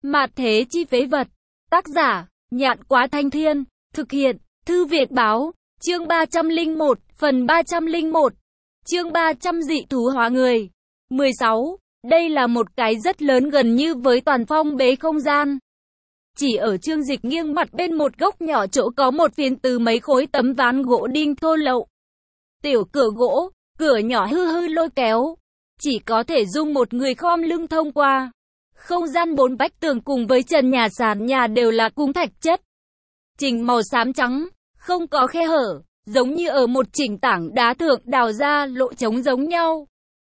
Mạt thế chi phế vật. Tác giả, Nhạn Quá Thanh Thiên. Thực hiện, Thư Việt Báo. Chương 301, phần 301. Chương 300 dị thú hóa người. 16. Đây là một cái rất lớn gần như với toàn phong bế không gian. Chỉ ở Trương Dịch nghiêng mặt bên một góc nhỏ chỗ có một phiến từ mấy khối tấm ván gỗ đinh thô lậu. Tiểu cửa gỗ, cửa nhỏ hư hư lôi kéo. Chỉ có thể dung một người khom lưng thông qua. Không gian bốn vách tường cùng với trần nhà sàn nhà đều là cung thạch chất. Chỉnh màu xám trắng, không có khe hở, giống như ở một chỉnh tảng đá thượng đào ra lỗ trống giống nhau.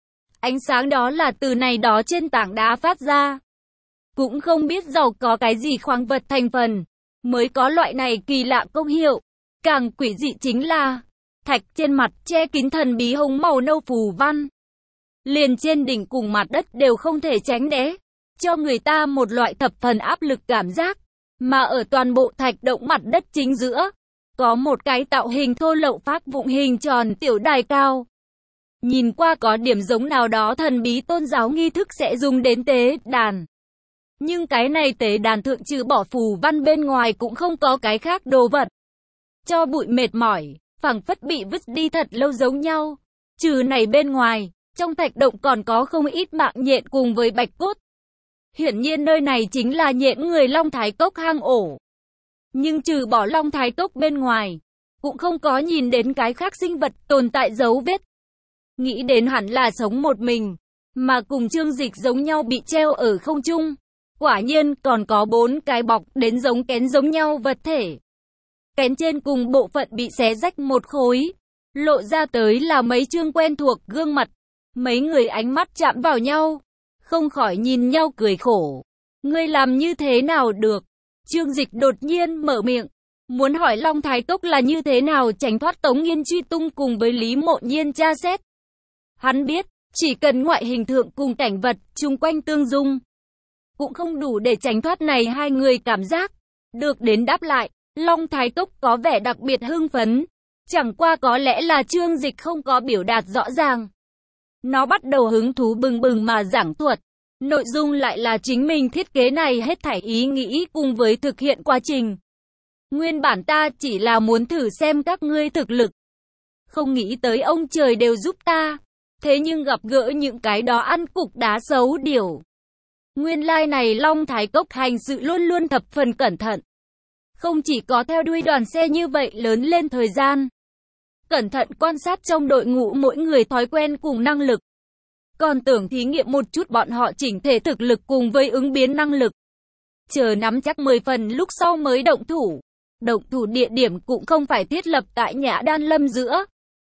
Ánh sáng đó là từ này đó trên tảng đá phát ra. Cũng không biết giàu có cái gì khoáng vật thành phần, mới có loại này kỳ lạ công hiệu. Càng quỷ dị chính là, thạch trên mặt che kín thần bí hồng màu nâu phù văn. Liền trên đỉnh cùng mặt đất đều không thể tránh né, cho người ta một loại thập phần áp lực cảm giác. Mà ở toàn bộ thạch động mặt đất chính giữa, có một cái tạo hình thô lậu phác vụng hình tròn tiểu đài cao. Nhìn qua có điểm giống nào đó thần bí tôn giáo nghi thức sẽ dùng đến tế đàn. Nhưng cái này tế đàn thượng trừ bỏ phù văn bên ngoài cũng không có cái khác đồ vật. Cho bụi mệt mỏi, phảng phất bị vứt đi thật lâu giống nhau. Trừ này bên ngoài, trong thạch động còn có không ít mạng nhện cùng với bạch cốt. Hiển nhiên nơi này chính là nhện người Long Thái Cốc hang ổ. Nhưng trừ bỏ Long Thái Cốc bên ngoài, cũng không có nhìn đến cái khác sinh vật tồn tại dấu vết. Nghĩ đến hẳn là sống một mình, mà cùng Trương Dịch giống nhau bị treo ở không trung. Quả nhiên còn có 4 cái bọc đến giống kén giống nhau vật thể. Kén trên cùng bộ phận bị xé rách một khối. Lộ ra tới là mấy chương quen thuộc gương mặt. Mấy người ánh mắt chạm vào nhau. Không khỏi nhìn nhau cười khổ. Ngươi làm như thế nào được? Trương Dịch đột nhiên mở miệng. Muốn hỏi Long Thái Cốc là như thế nào tránh thoát Tống Nghiên truy tung cùng với Lý Mộ Nhiên tra xét. Hắn biết, chỉ cần ngoại hình thượng cùng cảnh vật chung quanh tương dung, cũng không đủ để tránh thoát này hai người cảm giác. Được đến đáp lại, Long Thái Cốc có vẻ đặc biệt hưng phấn. Chẳng qua có lẽ là Trương Dịch không có biểu đạt rõ ràng. Nó bắt đầu hứng thú bừng bừng mà giảng thuật. Nội dung lại là chính mình thiết kế này hết thảy ý nghĩ cùng với thực hiện quá trình. Nguyên bản ta chỉ là muốn thử xem các ngươi thực lực. Không nghĩ tới ông trời đều giúp ta. Thế nhưng gặp gỡ những cái đó ăn cục đá xấu điểu. Nguyên lai này Long Thái Cốc hành sự luôn luôn thập phần cẩn thận. Không chỉ có theo đuôi đoàn xe như vậy lớn lên thời gian. Cẩn thận quan sát trong đội ngũ mỗi người thói quen cùng năng lực. Còn tưởng thí nghiệm một chút bọn họ chỉnh thể thực lực cùng với ứng biến năng lực. Chờ nắm chắc 10 phần lúc sau mới động thủ. Động thủ địa điểm cũng không phải thiết lập tại Nhã Đan Lâm giữa,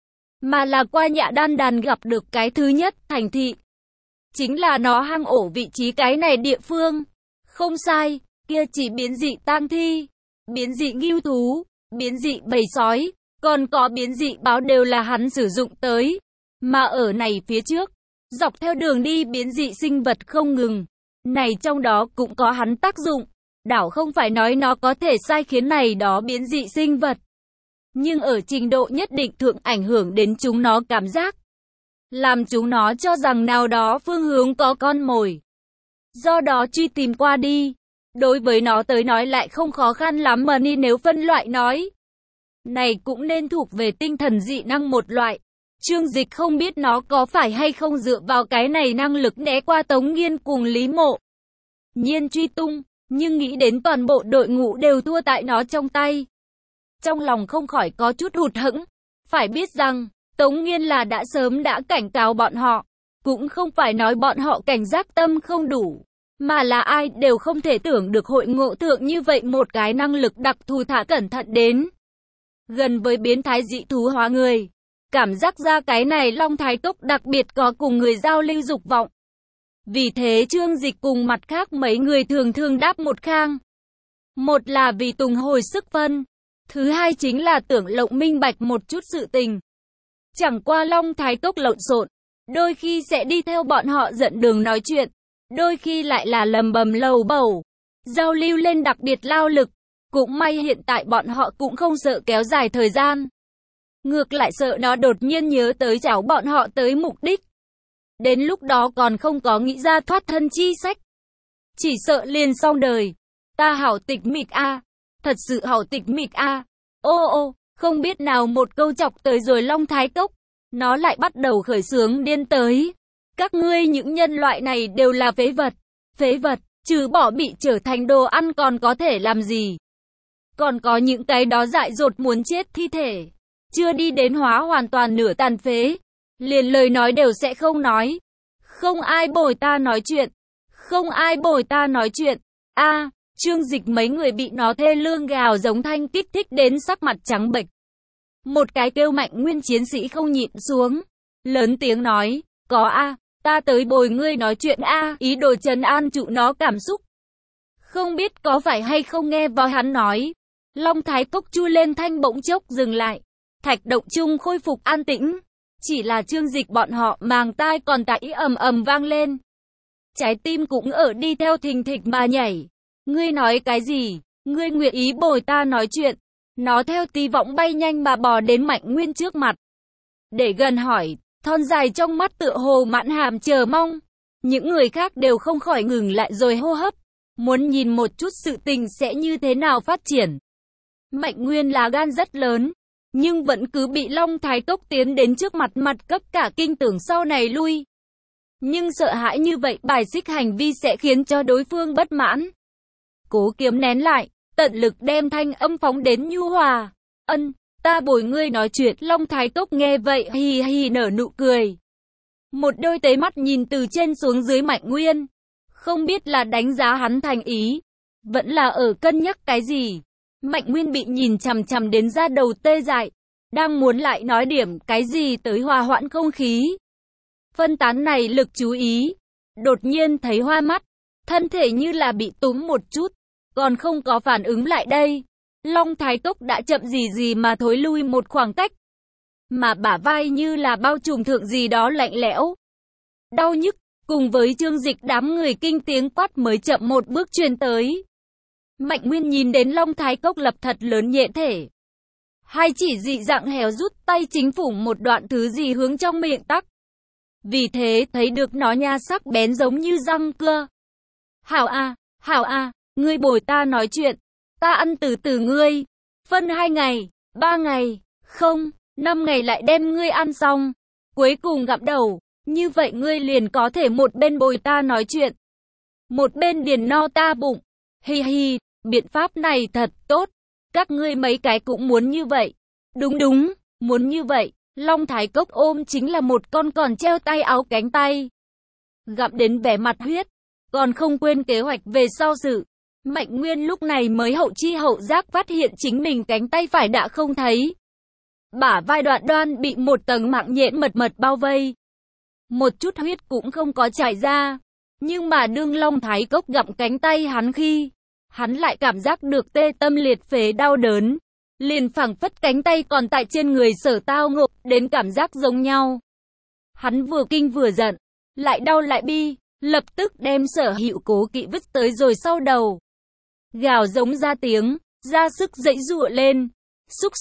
mà là qua Nhã Đan Đàn gặp được cái thứ nhất thành thị. Chính là nó hang ổ vị trí cái này địa phương. Không sai, kia chỉ biến dị tang thi, biến dị ngưu thú, biến dị bầy sói, còn có biến dị báo đều là hắn sử dụng tới. Mà ở này phía trước, dọc theo đường đi biến dị sinh vật không ngừng. Này trong đó cũng có hắn tác dụng. Đảo không phải nói nó có thể sai khiến này đó biến dị sinh vật. Nhưng ở trình độ nhất định thượng ảnh hưởng đến chúng nó cảm giác. Làm chúng nó cho rằng nào đó phương hướng có con mồi. Do đó truy tìm qua đi. Đối với nó tới nói lại không khó khăn lắm mà nếu phân loại nói. Này cũng nên thuộc về tinh thần dị năng một loại. Trương Dịch không biết nó có phải hay không dựa vào cái này năng lực né qua Tống Nghiên cùng Lý Mộ Nhiên truy tung. Nhưng nghĩ đến toàn bộ đội ngũ đều thua tại nó trong tay. Trong lòng không khỏi có chút hụt hẫng. Phải biết rằng, Tống Nghiên là đã sớm đã cảnh cáo bọn họ. Cũng không phải nói bọn họ cảnh giác tâm không đủ. Mà là ai đều không thể tưởng được hội ngộ thượng như vậy một cái năng lực đặc thù thả cẩn thận đến. Gần với biến thái dị thú hóa người. Cảm giác ra cái này Long Thái Cốc đặc biệt có cùng người giao lưu dục vọng. Vì thế Trương Dịch cùng mặt khác mấy người thường thường đáp một khang. Một là vì tùng hồi sức phân. Thứ hai chính là tưởng lộng minh bạch một chút sự tình. Chẳng qua Long Thái Cốc lộn xộn. Đôi khi sẽ đi theo bọn họ dẫn đường nói chuyện. Đôi khi lại là lầm bầm lầu bầu. Giao lưu lên đặc biệt lao lực. Cũng may hiện tại bọn họ cũng không sợ kéo dài thời gian. Ngược lại sợ nó đột nhiên nhớ tới cháu bọn họ tới mục đích. Đến lúc đó còn không có nghĩ ra thoát thân chi sách. chỉ sợ liền xong đời. Ta hảo tịch mịch a, thật sự hảo tịch mịch a. Ô ô, không biết nào một câu chọc tới rồi Long Thái Cốc, nó lại bắt đầu khởi xướng điên tới. Các ngươi những nhân loại này đều là phế vật, trừ bỏ bị trở thành đồ ăn còn có thể làm gì. Còn có những cái đó dại dột muốn chết thi thể, chưa đi đến hóa hoàn toàn nửa tàn phế, liền lời nói đều sẽ không nói. Không ai bồi ta nói chuyện, không ai bồi ta nói chuyện. A, Trương Dịch mấy người bị nó thê lương gào giống thanh kích thích đến sắc mặt trắng bệch. Một cái kêu Mạnh Nguyên chiến sĩ không nhịn xuống, lớn tiếng nói, có a, ta tới bồi ngươi nói chuyện a, ý đồ trấn an trụ nó cảm xúc. Không biết có phải hay không nghe vào hắn nói, Long Thái Cốc chui lên thanh bỗng chốc dừng lại, thạch động chung khôi phục an tĩnh, chỉ là Trương Dịch bọn họ màng tai còn tại ầm ầm vang lên. Trái tim cũng ở đi theo thình thịch mà nhảy. Ngươi nói cái gì? Ngươi nguyện ý bồi ta nói chuyện? Nó theo tí võng bay nhanh mà bò đến Mạnh Nguyên trước mặt. Để gần hỏi, thon dài trong mắt tựa hồ mãn hàm chờ mong. Những người khác đều không khỏi ngừng lại rồi hô hấp, muốn nhìn một chút sự tình sẽ như thế nào phát triển. Mạnh Nguyên là gan rất lớn, nhưng vẫn cứ bị Long Thái Cốc tiến đến trước mặt cấp cả kinh tưởng sau này lui. Nhưng sợ hãi như vậy bài xích hành vi sẽ khiến cho đối phương bất mãn. Cố kiếm nén lại, tận lực đem thanh âm phóng đến nhu hòa. Ta bồi ngươi nói chuyện. Long Thái Cốc nghe vậy hì hì nở nụ cười. Một đôi tế mắt nhìn từ trên xuống dưới Mạnh Nguyên. Không biết là đánh giá hắn thành ý, vẫn là ở cân nhắc cái gì. Mạnh Nguyên bị nhìn chằm chằm đến da đầu tê dại, đang muốn lại nói điểm cái gì tới hòa hoãn không khí. Phân tán này lực chú ý, đột nhiên thấy hoa mắt, thân thể như là bị túm một chút, còn không có phản ứng lại đây. Long Thái Cốc đã chậm gì mà thối lui một khoảng cách, mà bả vai như là bao trùm thượng gì đó lạnh lẽo. Đau nhức, cùng với Trương Dịch đám người kinh tiếng quát mới chậm một bước truyền tới. Mạnh Nguyên nhìn đến Long Thái Cốc lập thật lớn nhện thể. Hay chỉ dị dạng héo rút tay chính phủ một đoạn thứ gì hướng trong miệng tắc. Vì thế thấy được nó nha sắc bén giống như răng cưa. Hảo a, ngươi bồi ta nói chuyện, ta ăn từ từ ngươi. Phân 2 ngày, 3 ngày, không, 5 ngày lại đem ngươi ăn xong. Cuối cùng gặm đầu, như vậy ngươi liền có thể một bên bồi ta nói chuyện, một bên điền no ta bụng. Hi hi, biện pháp này thật tốt, các ngươi mấy cái cũng muốn như vậy. Đúng, muốn như vậy. Long Thái Cốc ôm chính là một con còn treo tay áo cánh tay. Gặm đến vẻ mặt huyết, còn không quên kế hoạch về sau sự. Mạnh Nguyên lúc này mới hậu chi hậu giác phát hiện chính mình cánh tay phải đã không thấy. Bả vai đoạn đoan bị một tầng mạng nhện mật bao vây. Một chút huyết cũng không có chảy ra. Nhưng mà đương Long Thái Cốc gặm cánh tay hắn khi, hắn lại cảm giác được tê tâm liệt phế đau đớn. Liền phảng phất cánh tay còn tại trên người sở tao ngộ đến cảm giác giống nhau. Hắn vừa kinh vừa giận, lại đau lại bi, lập tức đem sở hữu cố kỵ vứt tới rồi sau đầu. Gào giống ra tiếng, ra sức dãy giụa lên. Xúc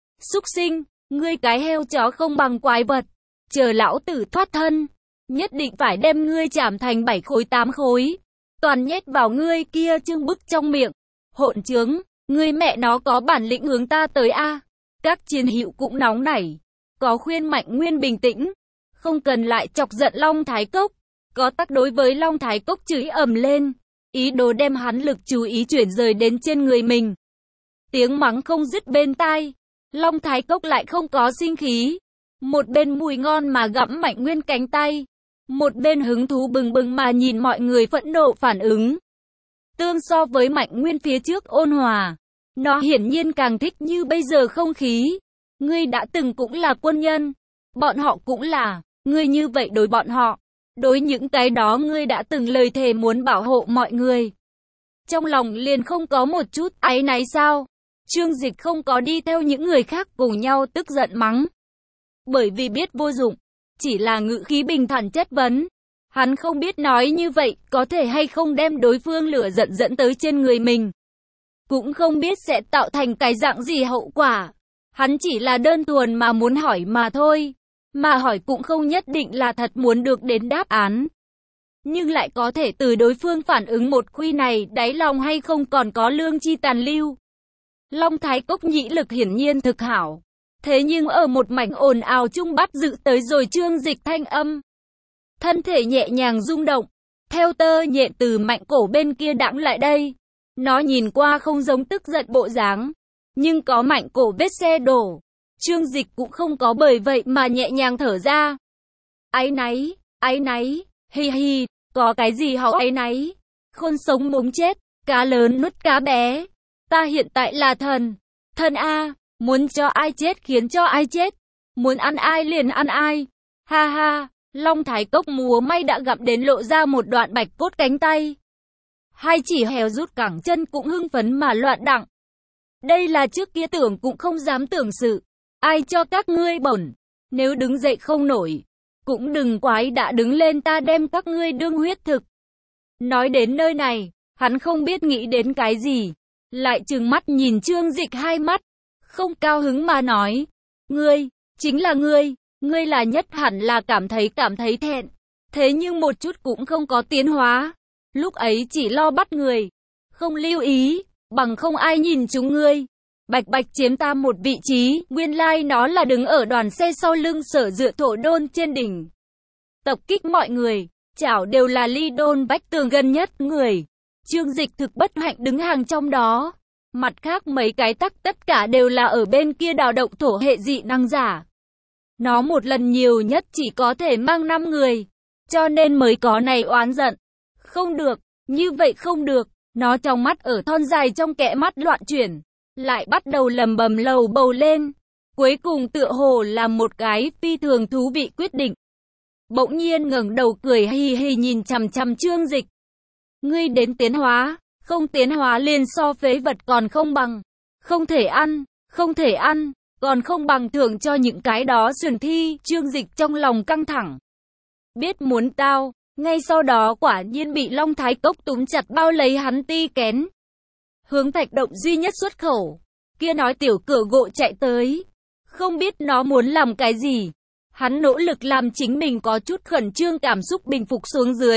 sinh, ngươi cái heo chó không bằng quái vật, chờ lão tử thoát thân, nhất định phải đem ngươi chảm thành 7 khối 8 khối, toàn nhét vào ngươi kia trương bức trong miệng. Hỗn trướng, ngươi mẹ nó có bản lĩnh hướng ta tới a. Các chiến hữu cũng nóng nảy, có khuyên Mạnh Nguyên bình tĩnh, không cần lại chọc giận Long Thái Cốc, có tác đối với Long Thái Cốc chửi ầm lên, ý đồ đem hắn lực chú ý chuyển rời đến trên người mình. Tiếng mắng không dứt bên tai, Long Thái Cốc lại không có sinh khí, một bên mùi ngon mà gặm Mạnh Nguyên cánh tay, một bên hứng thú bừng bừng mà nhìn mọi người phẫn nộ phản ứng. Tương so với Mạnh Nguyên phía trước ôn hòa, nó hiển nhiên càng thích như bây giờ không khí. Ngươi đã từng cũng là quân nhân, bọn họ cũng là, ngươi như vậy đối bọn họ, đối những cái đó ngươi đã từng lời thề muốn bảo hộ mọi người. Trong lòng liền không có một chút áy náy sao? Trương Dịch không có đi theo những người khác cùng nhau tức giận mắng. Bởi vì biết vô dụng, chỉ là ngữ khí bình thản chất vấn. Hắn không biết nói như vậy có thể hay không đem đối phương lửa giận dẫn tới trên người mình. Cũng không biết sẽ tạo thành cái dạng gì hậu quả. Hắn chỉ là đơn thuần mà muốn hỏi mà thôi. Mà hỏi cũng không nhất định là thật muốn được đến đáp án. nhưng lại có thể từ đối phương phản ứng một khuy này, đáy lòng hay không còn có lương chi tàn lưu. Long Thái Cốc nhĩ lực hiển nhiên thực hảo. Thế nhưng ở một mảnh ồn ào chung bắt giữ tới rồi Trương Dịch thanh âm. Thân thể nhẹ nhàng rung động, theo tơ nhện từ Mạnh Cổ bên kia đãng lại đây. Nó nhìn qua không giống tức giận bộ dáng, nhưng có Mạnh Cổ vết xe đổ. Trương Dịch cũng không có bởi vậy mà nhẹ nhàng thở ra. Áy náy, hi hi, có cái gì hảo áy náy? Khôn sống mống chết, cá lớn nuốt cá bé. Ta hiện tại là thần A, muốn cho ai chết khiến cho ai chết, muốn ăn ai liền ăn ai. Ha ha, Long Thái Cốc múa may đã gặm đến lộ ra một đoạn bạch cốt cánh tay. Hai chỉ heo rút cẳng chân cũng hưng phấn mà loạn đặng. Đây là trước kia tưởng cũng không dám tưởng sự. Ai cho các ngươi bổn, nếu đứng dậy không nổi, cũng đừng quái đã đứng lên, ta đem các ngươi đương huyết thực. Nói đến nơi này, hắn không biết nghĩ đến cái gì, lại trừng mắt nhìn Trương Dịch hai mắt, không cao hứng mà nói, ngươi, chính là ngươi là nhất hẳn là cảm thấy thẹn, thế nhưng một chút cũng không có tiến hóa, lúc ấy chỉ lo bắt người, không lưu ý, bằng không ai nhìn chúng ngươi. Bạch bạch chiếm ta một vị trí, nguyên lai nó là đứng ở đoàn xe sau lưng Sở Dựa Thổ Đôn trên đỉnh. Tập kích mọi người, chảo đều là ly đôn vách tường gần nhất người. Trương Dịch thực bất hạnh đứng hàng trong đó. Mặt khác mấy cái tắc tất cả đều là ở bên kia đào động thổ hệ dị năng giả. Nó một lần nhiều nhất chỉ có thể mang 5 người, cho nên mới có này oán giận. Không được, như vậy không được, nó trong mắt ở thon dài trong kẽ mắt loạn chuyển. Lại bắt đầu lầm bầm lầu bầu lên. Cuối cùng tựa hồ là một cái phi thường thú vị quyết định. Bỗng nhiên ngẩng đầu cười hì hì nhìn chằm chằm Trương Dịch. Ngươi đến tiến hóa, không tiến hóa liền so phế vật còn không bằng. Không thể ăn, còn không bằng thưởng cho những cái đó sườn thi. Trương Dịch trong lòng căng thẳng. Biết muốn tao, ngay sau đó quả nhiên bị Long Thái Cốc túm chặt bao lấy hắn ti kén. Hướng thạch động duy nhất xuất khẩu, kia nói tiểu cửa gỗ chạy tới. Không biết nó muốn làm cái gì. Hắn nỗ lực làm chính mình có chút khẩn trương cảm xúc bình phục xuống dưới.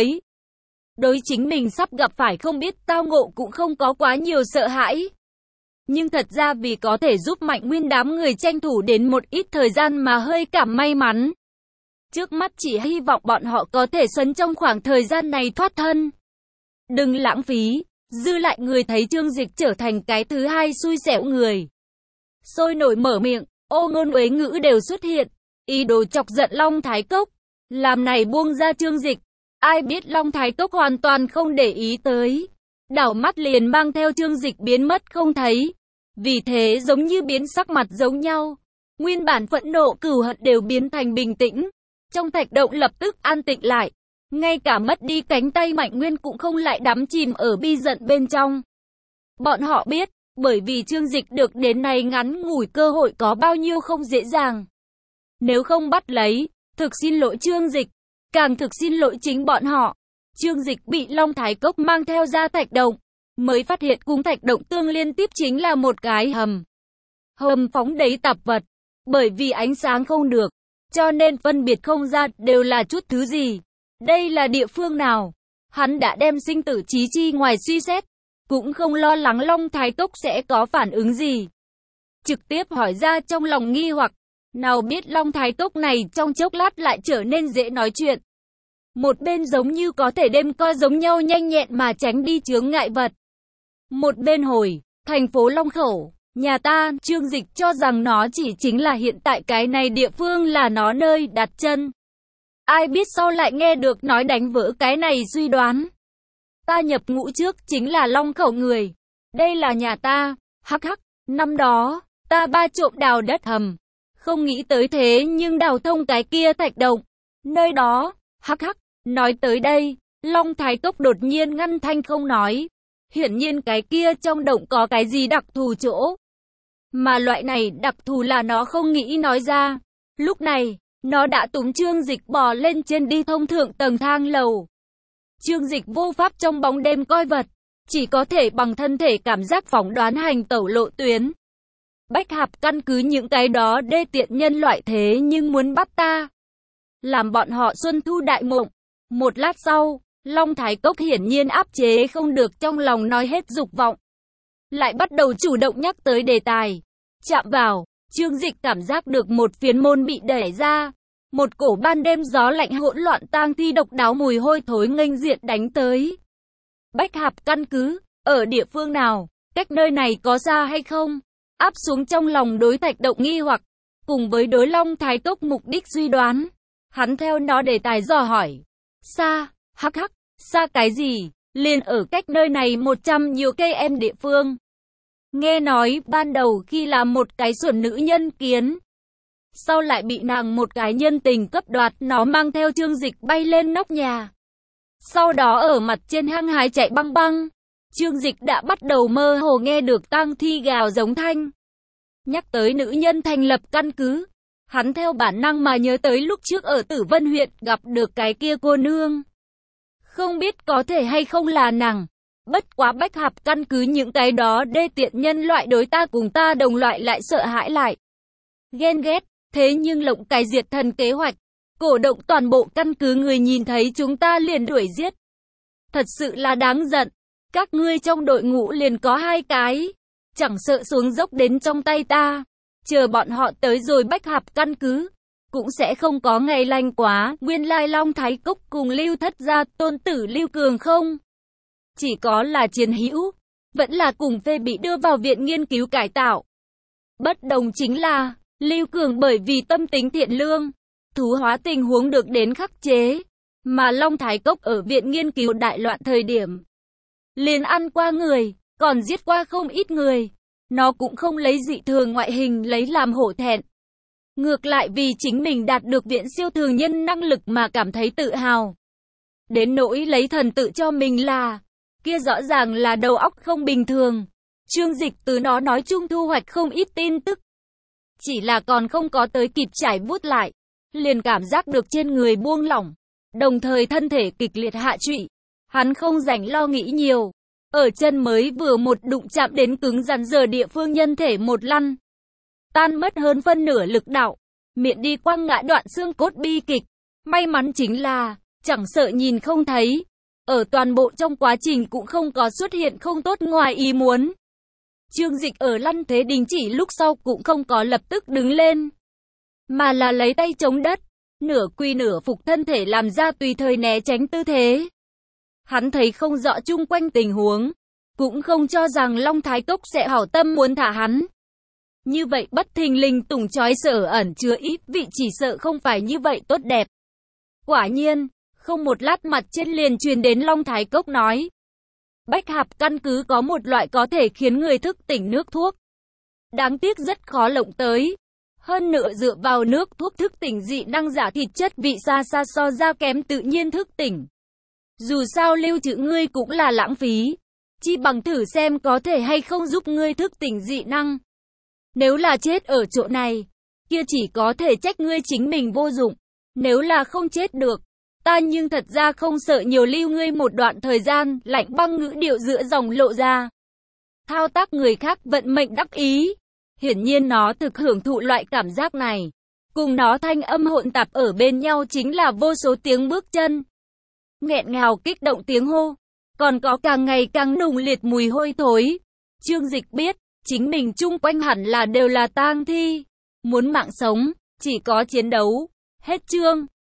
Đối chính mình sắp gặp phải không biết tao ngộ cũng không có quá nhiều sợ hãi. Nhưng thật ra vì có thể giúp Mạnh Nguyên đám người tranh thủ đến một ít thời gian mà hơi cảm may mắn. Trước mắt chỉ hy vọng bọn họ có thể xuân trong khoảng thời gian này thoát thân. Đừng lãng phí. Dư lại người thấy Trương Dịch trở thành cái thứ hai xui xẻo người. Sôi nổi mở miệng, ô ngôn uế ngữ đều xuất hiện, ý đồ chọc giận Long Thái Cốc. Làm này buông ra Trương Dịch. Ai biết Long Thái Cốc hoàn toàn không để ý tới. Đảo mắt liền mang theo Trương Dịch biến mất không thấy. Vì thế giống như biến sắc mặt giống nhau. Nguyên bản phẫn nộ cừu hận đều biến thành bình tĩnh. Trong thạch động lập tức an tĩnh lại. Ngay cả mất đi cánh tay Mạnh Nguyên cũng không lại đắm chìm ở bi giận bên trong. Bọn họ biết, bởi vì Trương Dịch được đến này ngắn ngủi cơ hội có bao nhiêu không dễ dàng. Nếu không bắt lấy, thực xin lỗi Trương Dịch, càng thực xin lỗi chính bọn họ. Trương Dịch bị Long Thái Cốc mang theo ra thạch động, mới phát hiện cùng thạch động tương liên tiếp chính là một cái hầm. Hầm phóng đầy tạp vật, bởi vì ánh sáng không được, cho nên phân biệt không ra đều là chút thứ gì. Đây là địa phương nào? Hắn đã đem sinh tử chí chi ngoài suy xét, cũng không lo lắng Long Thái Cốc sẽ có phản ứng gì. Trực tiếp hỏi ra trong lòng nghi hoặc, nào biết Long Thái Cốc này trong chốc lát lại trở nên dễ nói chuyện. Một bên giống như có thể đem coi giống nhau nhanh nhẹn mà tránh đi chướng ngại vật. Một bên hồi, thành phố Long Khẩu, nhà ta, Trương Dịch cho rằng nó chỉ chính là hiện tại cái này địa phương là nó nơi đặt chân. Ai biết sau lại nghe được nói đánh vỡ cái này suy đoán. Ta nhập ngũ trước chính là Long Khẩu người. Đây là nhà ta, hắc hắc, năm đó, ta ba trộm đào đất hầm. Không nghĩ tới thế nhưng đào thông cái kia thạch động. Nơi đó, hắc hắc, nói tới đây, Long Thái Cốc đột nhiên ngăn thanh không nói. Hiển nhiên cái kia trong động có cái gì đặc thù chỗ. Mà loại này đặc thù là nó không nghĩ nói ra. Lúc này, nó đã túm Trương Dịch bò lên trên đi thông thượng tầng thang lầu. Trương Dịch vô pháp trong bóng đêm coi vật, chỉ có thể bằng thân thể cảm giác phỏng đoán hành tẩu lộ tuyến. Bách Hạp căn cứ những cái đó đê tiện nhân loại thế nhưng muốn bắt ta. Làm bọn họ xuân thu đại mộng. Một lát sau, Long Thái Cốc hiển nhiên áp chế không được trong lòng nói hết dục vọng. Lại bắt đầu chủ động nhắc tới đề tài. Chạm vào, Trương Dịch cảm giác được một phiến môn bị đẩy ra. Một cổ ban đêm gió lạnh hỗn loạn tang thi độc đáo mùi hôi thối nghênh diện đánh tới. Bách Hạp căn cứ, ở địa phương nào, cách nơi này có xa hay không? Áp xuống trong lòng đối Thạch Động nghi hoặc, cùng với đối Long Thái Cốc mục đích suy đoán. Hắn theo nó đề tài dò hỏi. Xa, hắc hắc, xa cái gì? Liền ở cách nơi này 100 nhiều cây em địa phương. Nghe nói ban đầu khi là một cái xuẩn nữ nhân kiến, sau lại bị nàng một cái nhân tình cấp đoạt, nó mang theo Trương Dịch bay lên nóc nhà. Sau đó ở mặt trên hăng hái chạy băng băng. Trương Dịch đã bắt đầu mơ hồ nghe được tang thi gào giống thanh. Nhắc tới nữ nhân thành lập căn cứ, hắn theo bản năng mà nhớ tới lúc trước ở Tử Vân huyện gặp được cái kia cô nương. Không biết có thể hay không là nàng. Bất quá Bách Hạp căn cứ những cái đó đê tiện nhân loại đối ta cùng ta đồng loại lại sợ hãi lại ghen ghét, thế nhưng lộng cái diệt thần kế hoạch, cổ động toàn bộ căn cứ người nhìn thấy chúng ta liền đuổi giết. Thật sự là đáng giận, các ngươi trong đội ngũ liền có 2 cái, chẳng sợ xuống dốc đến trong tay ta, chờ bọn họ tới rồi Bách Hạp căn cứ, cũng sẽ không có ngày lành quá. Nguyên lai Long Thái Cốc cùng Lưu Thất gia tôn tử Lưu Cường không chỉ có là chiến hữu, vẫn là cùng phê bị đưa vào viện nghiên cứu cải tạo. Bất đồng chính là, Lưu Cường bởi vì tâm tính thiện lương, thú hóa tình huống được đến khắc chế, mà Long Thái Cốc ở viện nghiên cứu đại loạn thời điểm, liền ăn qua người, còn giết qua không ít người. Nó cũng không lấy dị thường ngoại hình lấy làm hổ thẹn. Ngược lại vì chính mình đạt được viện siêu thường nhân năng lực mà cảm thấy tự hào. Đến nỗi lấy thần tự cho mình là, kia rõ ràng là đầu óc không bình thường. Trương Dịch từ nó nói chung thu hoạch không ít tin tức. Chỉ là còn không có tới kịp trải bút lại, liền cảm giác được trên người buông lỏng, đồng thời thân thể kịch liệt hạ trụy. Hắn không rảnh lo nghĩ nhiều. Ở chân mới vừa một đụng chạm đến cứng rắn giờ địa phương nhân thể một lăn. Tan mất hơn phân nửa lực đạo, miệng đi quăng ngã đoạn xương cốt bi kịch. May mắn chính là, chẳng sợ nhìn không thấy. Ở toàn bộ trong quá trình cũng không có xuất hiện không tốt ngoài ý muốn. Trương Dịch ở lăn thế đình chỉ lúc sau cũng không có lập tức đứng lên, mà là lấy tay chống đất, nửa quy nửa phục thân thể làm ra tùy thời né tránh tư thế. Hắn thấy không rõ chung quanh tình huống, cũng không cho rằng Long Thái Cốc sẽ hảo tâm muốn thả hắn. Như vậy bất thình lình tùng chói sở ẩn chứa ít vị chỉ sợ không phải như vậy tốt đẹp. Quả nhiên, không một lát mặt trên liền truyền đến Long Thái Cốc nói. Bách Hạp căn cứ có một loại có thể khiến người thức tỉnh nước thuốc. Đáng tiếc rất khó lộng tới. Hơn nữa dựa vào nước thuốc thức tỉnh dị năng giả thịt chất vị xa xa so ra kém tự nhiên thức tỉnh. Dù sao lưu trữ ngươi cũng là lãng phí. Chi bằng thử xem có thể hay không giúp ngươi thức tỉnh dị năng. Nếu là chết ở chỗ này, kia chỉ có thể trách ngươi chính mình vô dụng. Nếu là không chết được, ta nhưng thật ra không sợ nhiều lưu ngươi một đoạn thời gian. Lạnh băng ngữ điệu giữa dòng lộ ra. Thao tác người khác vận mệnh đắc ý. Hiển nhiên nó thực hưởng thụ loại cảm giác này. Cùng nó thanh âm hỗn tạp ở bên nhau chính là vô số tiếng bước chân, nghẹn ngào kích động tiếng hô, còn có càng ngày càng nùng liệt mùi hôi thối. Trương Dịch biết, chính mình chung quanh hẳn là đều là tang thi. Muốn mạng sống, chỉ có chiến đấu. Hết chương.